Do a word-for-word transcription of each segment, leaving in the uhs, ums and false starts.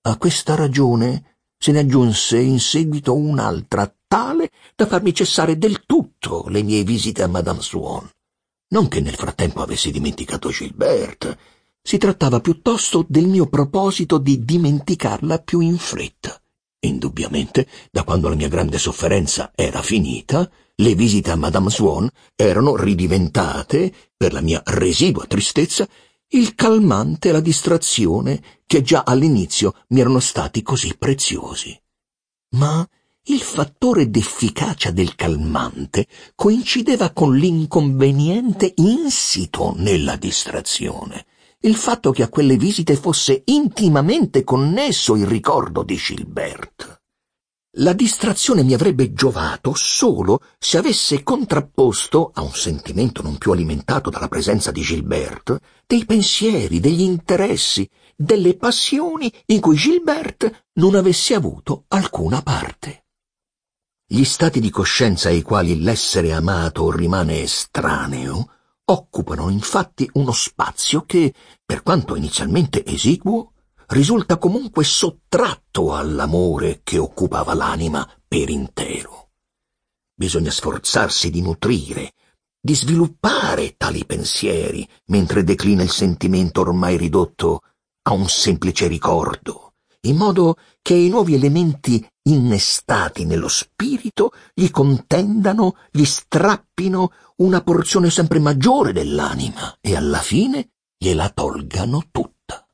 A questa ragione se ne aggiunse in seguito un'altra tale da farmi cessare del tutto le mie visite a Madame Swann. Non che nel frattempo avessi dimenticato Gilberte, si trattava piuttosto del mio proposito di dimenticarla più in fretta. Indubbiamente, da quando la mia grande sofferenza era finita, le visite a Madame Swann erano ridiventate, per la mia residua tristezza, il calmante e la distrazione che già all'inizio mi erano stati così preziosi. Ma il fattore d'efficacia del calmante coincideva con l'inconveniente insito nella distrazione, il fatto che a quelle visite fosse intimamente connesso il ricordo di Gilberte. La distrazione mi avrebbe giovato solo se avesse contrapposto, a un sentimento non più alimentato dalla presenza di Gilberte, dei pensieri, degli interessi, delle passioni in cui Gilberte non avesse avuto alcuna parte. Gli stati di coscienza ai quali l'essere amato rimane estraneo occupano infatti uno spazio che, per quanto inizialmente esiguo, risulta comunque sottratto all'amore che occupava l'anima per intero. Bisogna sforzarsi di nutrire, di sviluppare tali pensieri, mentre declina il sentimento ormai ridotto a un semplice ricordo, in modo che i nuovi elementi innestati nello spirito gli contendano, gli strappino una porzione sempre maggiore dell'anima e alla fine gliela tolgano tutta.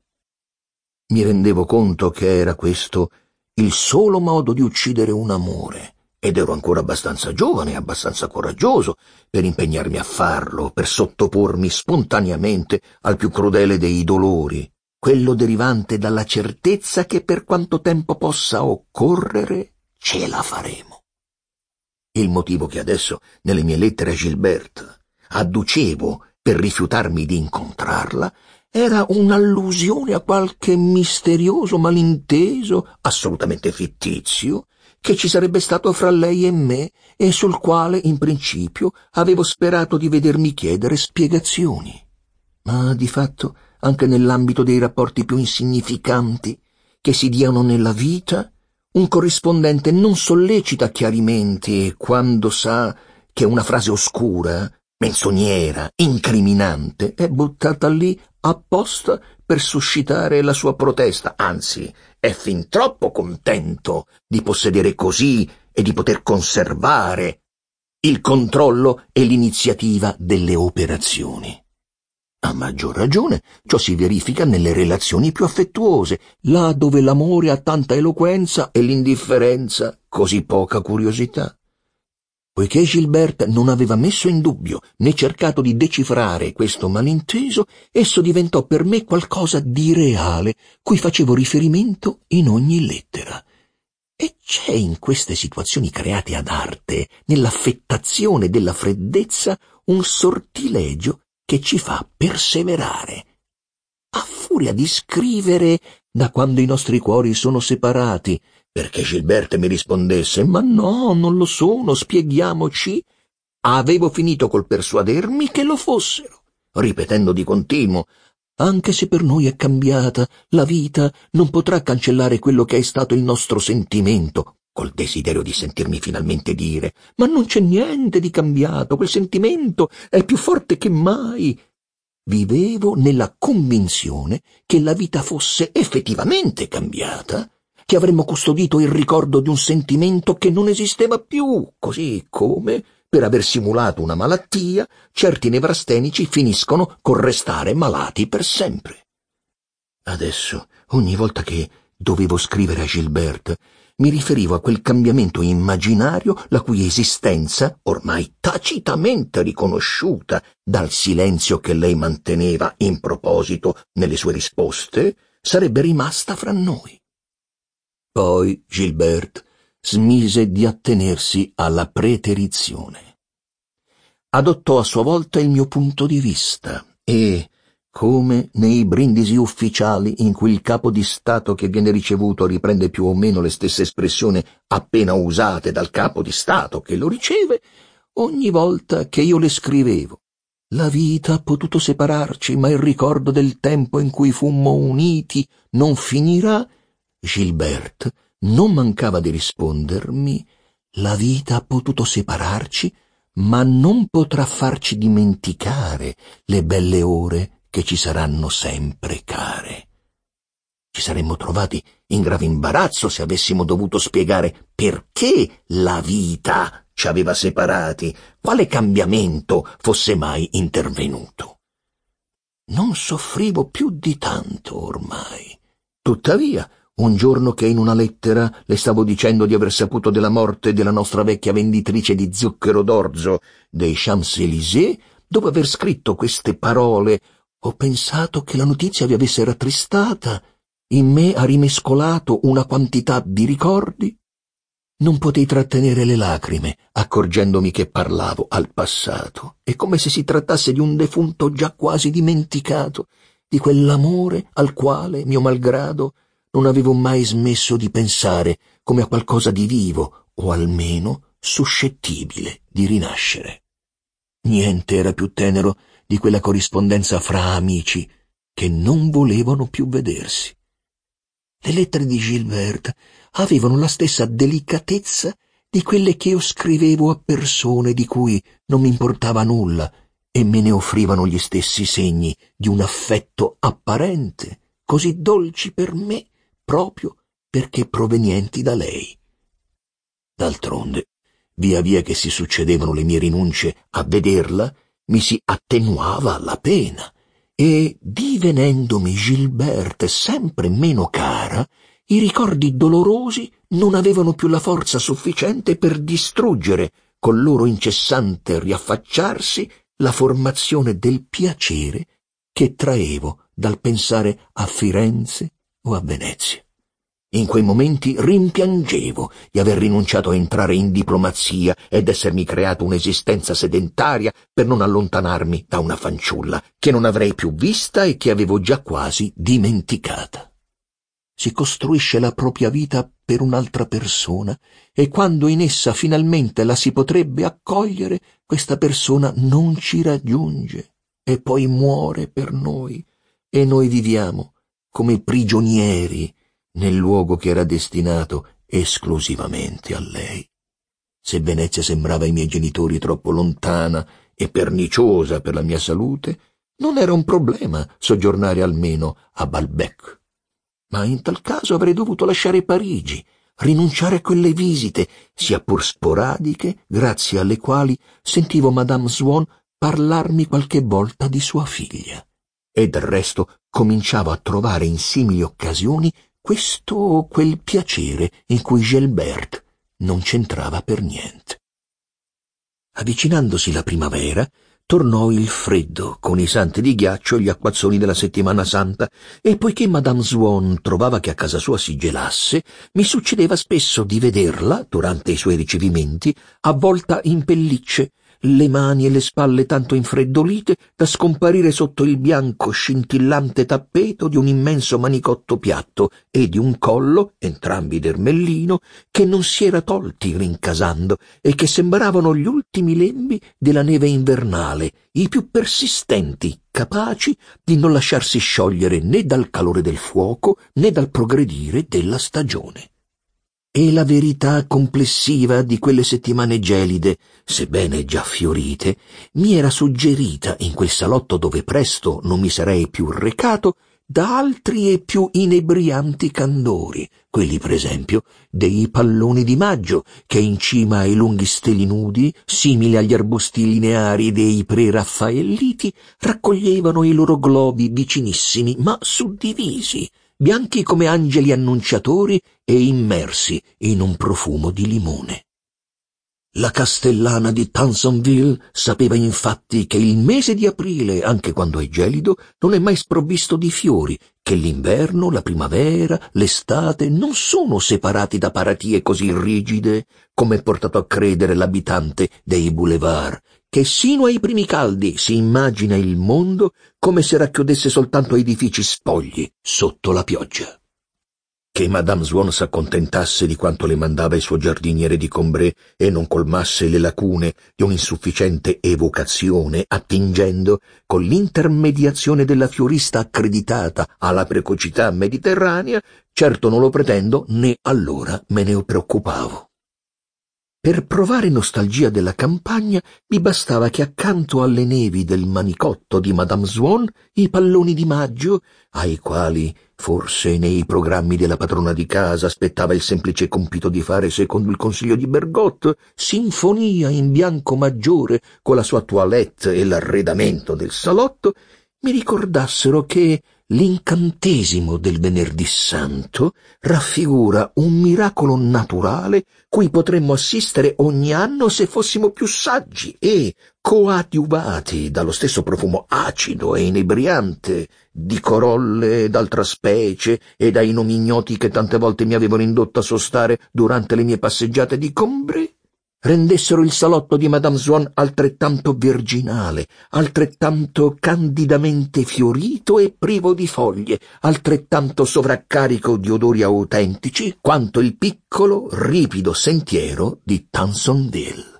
Mi rendevo conto che era questo il solo modo di uccidere un amore, ed ero ancora abbastanza giovane e abbastanza coraggioso per impegnarmi a farlo, per sottopormi spontaneamente al più crudele dei dolori, quello derivante dalla certezza che per quanto tempo possa occorrere ce la faremo. Il motivo che adesso nelle mie lettere a Gilberte adducevo per rifiutarmi di incontrarla era un'allusione a qualche misterioso malinteso, assolutamente fittizio, che ci sarebbe stato fra lei e me e sul quale, in principio, avevo sperato di vedermi chiedere spiegazioni. Ma, di fatto, anche nell'ambito dei rapporti più insignificanti che si diano nella vita, un corrispondente non sollecita chiarimenti quando sa che una frase oscura, menzognera, incriminante, è buttata lì apposta per suscitare la sua protesta, anzi, è fin troppo contento di possedere così e di poter conservare il controllo e l'iniziativa delle operazioni. A maggior ragione ciò si verifica nelle relazioni più affettuose, là dove l'amore ha tanta eloquenza e l'indifferenza così poca curiosità. Poiché Gilberte non aveva messo in dubbio né cercato di decifrare questo malinteso, esso diventò per me qualcosa di reale, cui facevo riferimento in ogni lettera. E c'è in queste situazioni create ad arte, nell'affettazione della freddezza, un sortilegio che ci fa perseverare. A furia di scrivere da quando i nostri cuori sono separati, perché Gilberte mi rispondesse «Ma no, non lo sono, spieghiamoci», avevo finito col persuadermi che lo fossero, ripetendo di continuo «Anche se per noi è cambiata, la vita non potrà cancellare quello che è stato il nostro sentimento», col desiderio di sentirmi finalmente dire «Ma non c'è niente di cambiato, quel sentimento è più forte che mai». Vivevo nella convinzione che la vita fosse effettivamente cambiata, che avremmo custodito il ricordo di un sentimento che non esisteva più, così come, per aver simulato una malattia, certi nevrastenici finiscono col restare malati per sempre. Adesso, ogni volta che dovevo scrivere a Gilberte, mi riferivo a quel cambiamento immaginario la cui esistenza, ormai tacitamente riconosciuta dal silenzio che lei manteneva in proposito nelle sue risposte, sarebbe rimasta fra noi. Poi Gilberte smise di attenersi alla preterizione. Adottò a sua volta il mio punto di vista e, come nei brindisi ufficiali in cui il capo di Stato che viene ricevuto riprende più o meno le stesse espressioni appena usate dal capo di Stato che lo riceve, ogni volta che io le scrivevo «La vita ha potuto separarci, ma il ricordo del tempo in cui fummo uniti non finirà», Gilberte non mancava di rispondermi: la vita ha potuto separarci, ma non potrà farci dimenticare le belle ore che ci saranno sempre care. Ci saremmo trovati in grave imbarazzo se avessimo dovuto spiegare perché la vita ci aveva separati, quale cambiamento fosse mai intervenuto. Non soffrivo più di tanto ormai. Tuttavia, un giorno che in una lettera le stavo dicendo di aver saputo della morte della nostra vecchia venditrice di zucchero d'orzo dei Champs-Élysées, dopo aver scritto queste parole, ho pensato che la notizia vi avesse rattristata, in me ha rimescolato una quantità di ricordi. Non potei trattenere le lacrime, accorgendomi che parlavo al passato, e come se si trattasse di un defunto già quasi dimenticato, di quell'amore al quale, mio malgrado, non avevo mai smesso di pensare come a qualcosa di vivo, o almeno suscettibile di rinascere. Niente era più tenero di quella corrispondenza fra amici che non volevano più vedersi. Le lettere di Gilberte avevano la stessa delicatezza di quelle che io scrivevo a persone di cui non mi importava nulla e me ne offrivano gli stessi segni di un affetto apparente, così dolci per me proprio perché provenienti da lei. D'altronde, via via che si succedevano le mie rinunce a vederla, mi si attenuava la pena, e divenendomi Gilberte sempre meno cara, i ricordi dolorosi non avevano più la forza sufficiente per distruggere, col loro incessante riaffacciarsi, la formazione del piacere che traevo dal pensare a Firenze o a Venezia. In quei momenti rimpiangevo di aver rinunciato a entrare in diplomazia ed essermi creato un'esistenza sedentaria per non allontanarmi da una fanciulla che non avrei più vista e che avevo già quasi dimenticata. Si costruisce la propria vita per un'altra persona e quando in essa finalmente la si potrebbe accogliere, questa persona non ci raggiunge e poi muore per noi e noi viviamo come prigionieri nel luogo che era destinato esclusivamente a lei. Se Venezia sembrava ai miei genitori troppo lontana e perniciosa per la mia salute, non era un problema soggiornare almeno a Balbec. Ma in tal caso avrei dovuto lasciare Parigi, rinunciare a quelle visite, sia pur sporadiche, grazie alle quali sentivo Madame Swann parlarmi qualche volta di sua figlia. E del resto cominciavo a trovare in simili occasioni questo o quel piacere in cui Gilberte non c'entrava per niente. Avvicinandosi la primavera, tornò il freddo, con i santi di ghiaccio e gli acquazzoni della settimana santa, e poiché Madame Swann trovava che a casa sua si gelasse, mi succedeva spesso di vederla, durante i suoi ricevimenti, avvolta in pellicce, le mani e le spalle tanto infreddolite da scomparire sotto il bianco scintillante tappeto di un immenso manicotto piatto e di un collo, entrambi d'ermellino, che non si era tolti rincasando e che sembravano gli ultimi lembi della neve invernale, i più persistenti, capaci di non lasciarsi sciogliere né dal calore del fuoco né dal progredire della stagione. E la verità complessiva di quelle settimane gelide, sebbene già fiorite, mi era suggerita in quel salotto dove presto non mi sarei più recato da altri e più inebrianti candori, quelli per esempio dei palloni di maggio che in cima ai lunghi steli nudi, simili agli arbusti lineari dei preraffaelliti, raccoglievano i loro globi vicinissimi ma suddivisi, bianchi come angeli annunciatori e immersi in un profumo di limone. La castellana di Tansonville sapeva infatti che il mese di aprile, anche quando è gelido, non è mai sprovvisto di fiori, che l'inverno, la primavera, l'estate non sono separati da paratie così rigide come è portato a credere l'abitante dei boulevard, che sino ai primi caldi si immagina il mondo come se racchiudesse soltanto edifici spogli sotto la pioggia. che Madame Swann s'accontentasse di quanto le mandava il suo giardiniere di Combray e non colmasse le lacune di un'insufficiente evocazione, attingendo, con l'intermediazione della fiorista accreditata alla precocità mediterranea, certo non lo pretendo, né allora me ne preoccupavo. Per provare nostalgia della campagna mi bastava che accanto alle nevi del manicotto di Madame Swann i palloni di maggio, ai quali forse nei programmi della padrona di casa aspettava il semplice compito di fare secondo il consiglio di Bergotte, sinfonia in bianco maggiore con la sua toilette e l'arredamento del salotto, mi ricordassero che l'incantesimo del Venerdì Santo raffigura un miracolo naturale cui potremmo assistere ogni anno se fossimo più saggi e, coadiuvati dallo stesso profumo acido e inebriante di corolle d'altra specie e dai nomi ignoti che tante volte mi avevano indotto a sostare durante le mie passeggiate di Combray, rendessero il salotto di Madame Swann altrettanto virginale, altrettanto candidamente fiorito e privo di foglie, altrettanto sovraccarico di odori autentici, quanto il piccolo, ripido sentiero di Tansonville.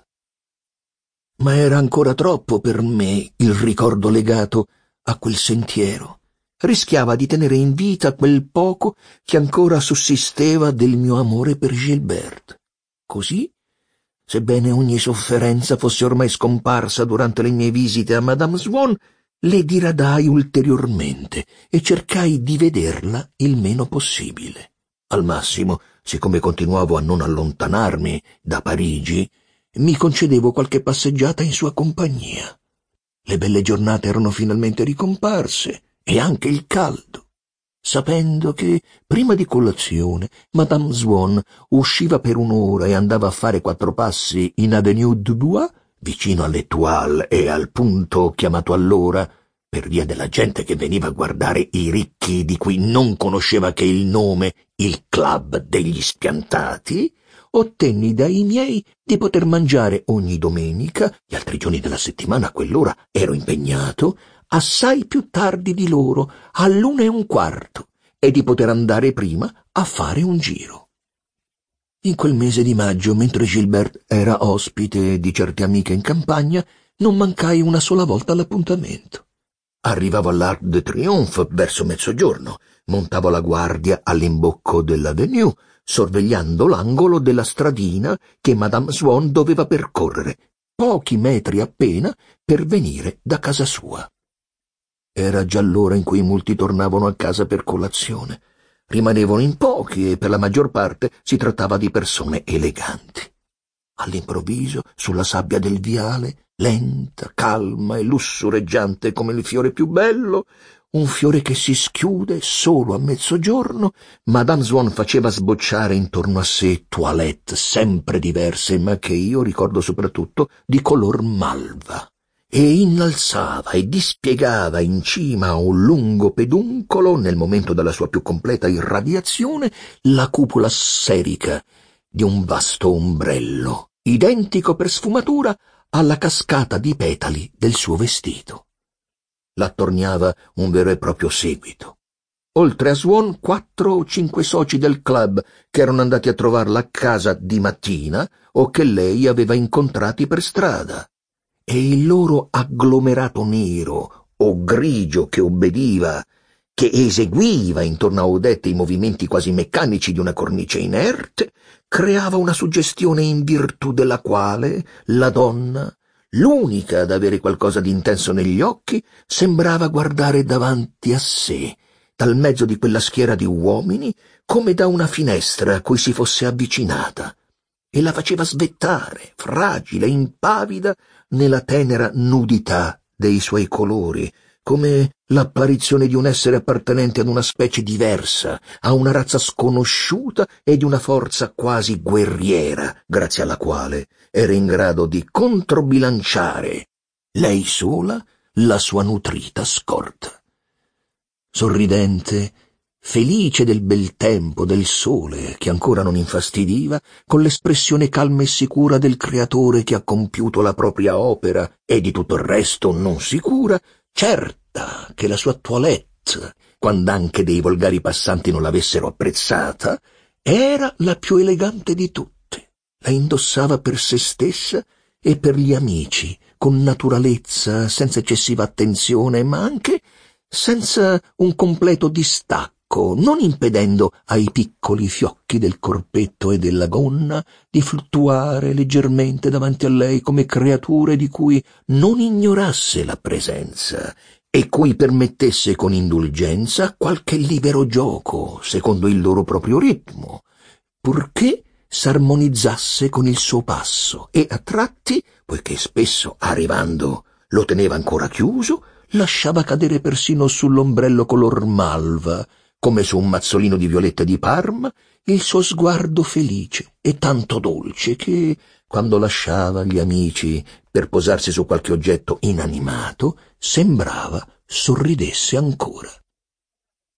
Ma era ancora troppo per me il ricordo legato a quel sentiero. Rischiava di tenere in vita quel poco che ancora sussisteva del mio amore per Gilberte. Così, sebbene ogni sofferenza fosse ormai scomparsa durante le mie visite a Madame Swann, le diradai ulteriormente e cercai di vederla il meno possibile. Al massimo, siccome continuavo a non allontanarmi da Parigi, mi concedevo qualche passeggiata in sua compagnia. Le belle giornate erano finalmente ricomparse e anche il caldo. Sapendo che, prima di colazione, Madame Swann usciva per un'ora e andava a fare quattro passi in Avenue du Bois, vicino all'Étoile e al punto chiamato allora, per via della gente che veniva a guardare i ricchi di cui non conosceva che il nome, il Club degli Spiantati, ottenni dai miei di poter mangiare ogni domenica, gli altri giorni della settimana a quell'ora ero impegnato, assai più tardi di loro, all'una e un quarto, e di poter andare prima a fare un giro. In quel mese di maggio, mentre Gilberte era ospite di certe amiche in campagna, non mancai una sola volta all'appuntamento. Arrivavo all'Arc de Triomphe verso mezzogiorno, montavo la guardia all'imbocco dell'Avenue, sorvegliando l'angolo della stradina che Madame Swann doveva percorrere, pochi metri appena per venire da casa sua. Era già l'ora in cui molti tornavano a casa per colazione. Rimanevano in pochi e per la maggior parte si trattava di persone eleganti. All'improvviso, sulla sabbia del viale, lenta, calma e lussureggiante come il fiore più bello, un fiore che si schiude solo a mezzogiorno, Madame Swann faceva sbocciare intorno a sé toilette sempre diverse, ma che io ricordo soprattutto di color malva, e innalzava e dispiegava in cima a un lungo peduncolo, nel momento della sua più completa irradiazione, la cupola sferica di un vasto ombrello, identico per sfumatura alla cascata di petali del suo vestito. L'attorniava un vero e proprio seguito. Oltre a Swann, quattro o cinque soci del club che erano andati a trovarla a casa di mattina o che lei aveva incontrati per strada. E il loro agglomerato nero o grigio che obbediva, che eseguiva intorno a Odette i movimenti quasi meccanici di una cornice inerte, creava una suggestione in virtù della quale la donna, l'unica ad avere qualcosa di intenso negli occhi, sembrava guardare davanti a sé, dal mezzo di quella schiera di uomini, come da una finestra a cui si fosse avvicinata, e la faceva svettare, fragile, impavida, nella tenera nudità dei suoi colori, come l'apparizione di un essere appartenente ad una specie diversa, a una razza sconosciuta e di una forza quasi guerriera, grazie alla quale era in grado di controbilanciare, lei sola, la sua nutrita scorta. Sorridente, felice del bel tempo, del sole, che ancora non infastidiva, con l'espressione calma e sicura del creatore che ha compiuto la propria opera e di tutto il resto non sicura, certa che la sua toilette quand'anche dei volgari passanti non l'avessero apprezzata, era la più elegante di tutte. La indossava per se stessa e per gli amici, con naturalezza, senza eccessiva attenzione, ma anche senza un completo distacco, non impedendo ai piccoli fiocchi del corpetto e della gonna di fluttuare leggermente davanti a lei come creature di cui non ignorasse la presenza e cui permettesse con indulgenza qualche libero gioco, secondo il loro proprio ritmo, purché s'armonizzasse con il suo passo e a tratti, poiché spesso arrivando lo teneva ancora chiuso, lasciava cadere persino sull'ombrello color malva, come su un mazzolino di violette di Parma, il suo sguardo felice e tanto dolce che, quando lasciava gli amici per posarsi su qualche oggetto inanimato, sembrava sorridesse ancora.